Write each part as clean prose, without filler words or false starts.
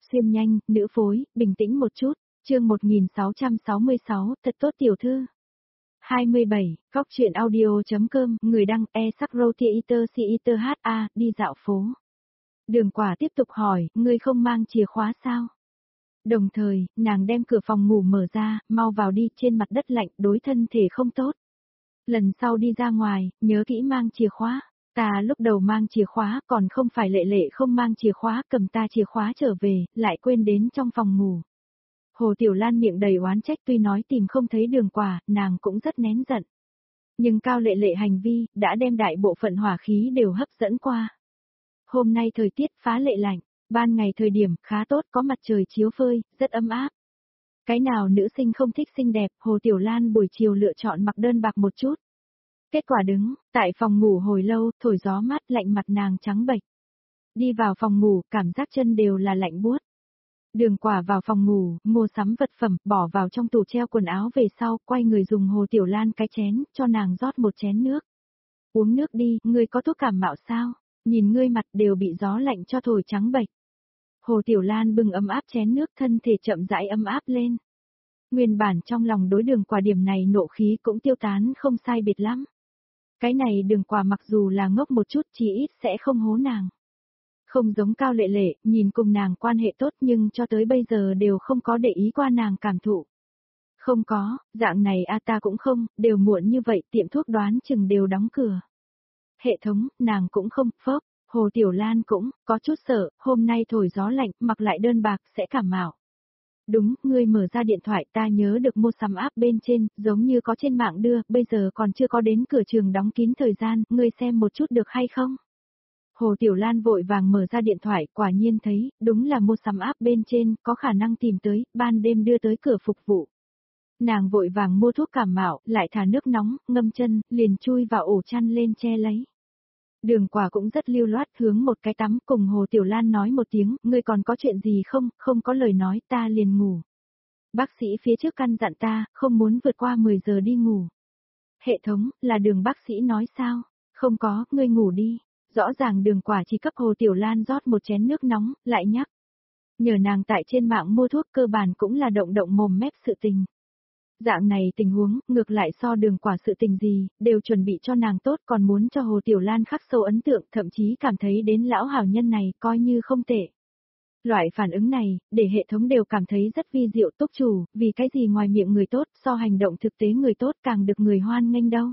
Xuyên nhanh, nữ phối, bình tĩnh một chút, chương 1666, thật tốt tiểu thư. 27, góc truyện audio.com, người đăng e-sắc-rô-tia-iter-si-iter-ha, đi dạo phố. Đường Quả tiếp tục hỏi, ngươi không mang chìa khóa sao? Đồng thời, nàng đem cửa phòng ngủ mở ra, mau vào đi, trên mặt đất lạnh, đối thân thể không tốt. Lần sau đi ra ngoài, nhớ kỹ mang chìa khóa. Ta lúc đầu mang chìa khóa, còn không phải Lệ Lệ không mang chìa khóa, cầm ta chìa khóa trở về, lại quên đến trong phòng ngủ. Hồ Tiểu Lan miệng đầy oán trách, tuy nói tìm không thấy Đường Quả, nàng cũng rất nén giận. Nhưng Cao Lệ Lệ hành vi, đã đem đại bộ phận hỏa khí đều hấp dẫn qua. Hôm nay thời tiết phá lệ lạnh, ban ngày thời điểm khá tốt, có mặt trời chiếu phơi, rất ấm áp. Cái nào nữ sinh không thích xinh đẹp, Hồ Tiểu Lan buổi chiều lựa chọn mặc đơn bạc một chút. Kết quả đứng, tại phòng ngủ hồi lâu, thổi gió mát lạnh mặt nàng trắng bệch. Đi vào phòng ngủ, cảm giác chân đều là lạnh buốt. Đường Quả vào phòng ngủ, mua sắm vật phẩm, bỏ vào trong tủ treo quần áo về sau, quay người dùng Hồ Tiểu Lan cái chén, cho nàng rót một chén nước. Uống nước đi, ngươi có thuốc cảm mạo sao? Nhìn ngươi mặt đều bị gió lạnh cho thổi trắng bệch. Hồ Tiểu Lan bưng ấm áp chén nước, thân thể chậm rãi ấm áp lên. Nguyên bản trong lòng đối Đường Quả điểm này nộ khí cũng tiêu tán không sai biệt lắm. Cái này Đường Quả mặc dù là ngốc một chút chí ít sẽ không hố nàng. Không giống Cao Lệ Lệ, nhìn cùng nàng quan hệ tốt nhưng cho tới bây giờ đều không có để ý qua nàng cảm thụ. Không có, dạng này ta cũng không, đều muộn như vậy tiệm thuốc đoán chừng đều đóng cửa. Hệ thống, nàng cũng không, phớp, Hồ Tiểu Lan cũng, có chút sợ, hôm nay thổi gió lạnh, mặc lại đơn bạc sẽ cảm mạo. Đúng, ngươi mở ra điện thoại ta nhớ được mua sắm app bên trên, giống như có trên mạng đưa, bây giờ còn chưa có đến cửa trường đóng kín thời gian, ngươi xem một chút được hay không? Hồ Tiểu Lan vội vàng mở ra điện thoại, quả nhiên thấy, đúng là mua sắm app bên trên, có khả năng tìm tới, ban đêm đưa tới cửa phục vụ. Nàng vội vàng mua thuốc cảm mạo, lại thả nước nóng, ngâm chân, liền chui vào ổ chăn lên che lấy. Đường Quả cũng rất lưu loát hướng một cái tắm, cùng Hồ Tiểu Lan nói một tiếng, ngươi còn có chuyện gì không, không có lời nói, ta liền ngủ. Bác sĩ phía trước căn dặn ta, không muốn vượt qua 10 giờ đi ngủ. Hệ thống, là Đường bác sĩ nói sao? Không có, ngươi ngủ đi. Rõ ràng Đường Quả chỉ cấp Hồ Tiểu Lan rót một chén nước nóng, lại nhắc. Nhờ nàng tại trên mạng mua thuốc cơ bản cũng là động động mồm mép sự tình. Dạng này tình huống, ngược lại so Đường Quả sự tình gì, đều chuẩn bị cho nàng tốt, còn muốn cho Hồ Tiểu Lan khắc sâu ấn tượng, thậm chí cảm thấy đến lão hảo nhân này, coi như không tệ. Loại phản ứng này, để hệ thống đều cảm thấy rất vi diệu, túc chủ, vì cái gì ngoài miệng người tốt, so hành động thực tế người tốt càng được người hoan nghênh đâu.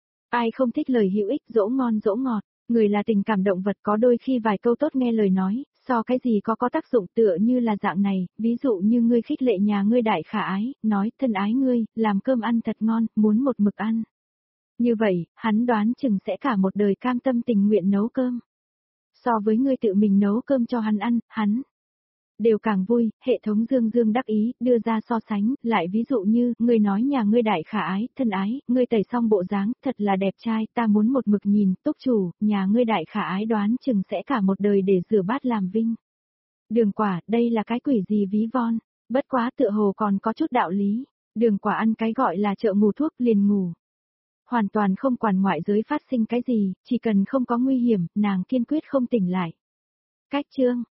Ai không thích lời hữu ích, dỗ ngon dỗ ngọt, người là tình cảm động vật, có đôi khi vài câu tốt nghe lời nói, so cái gì có tác dụng tựa như là dạng này, ví dụ như ngươi khích lệ nhà ngươi đại khả ái, nói thân ái ngươi, làm cơm ăn thật ngon, muốn một mực ăn. Như vậy, hắn đoán chừng sẽ cả một đời cam tâm tình nguyện nấu cơm. So với ngươi tự mình nấu cơm cho hắn ăn, hắn đều càng vui. Hệ thống dương dương đắc ý, đưa ra so sánh, lại ví dụ như, ngươi nói nhà ngươi đại khả ái, thân ái, ngươi tẩy xong bộ dáng, thật là đẹp trai, ta muốn một mực nhìn, túc chủ, nhà ngươi đại khả ái đoán chừng sẽ cả một đời để rửa bát làm vinh. Đường Quả, đây là cái quỷ gì ví von, bất quá tựa hồ còn có chút đạo lý. Đường Quả ăn cái gọi là chợ ngủ thuốc liền ngủ. Hoàn toàn không quản ngoại giới phát sinh cái gì, chỉ cần không có nguy hiểm, nàng kiên quyết không tỉnh lại. Cách chương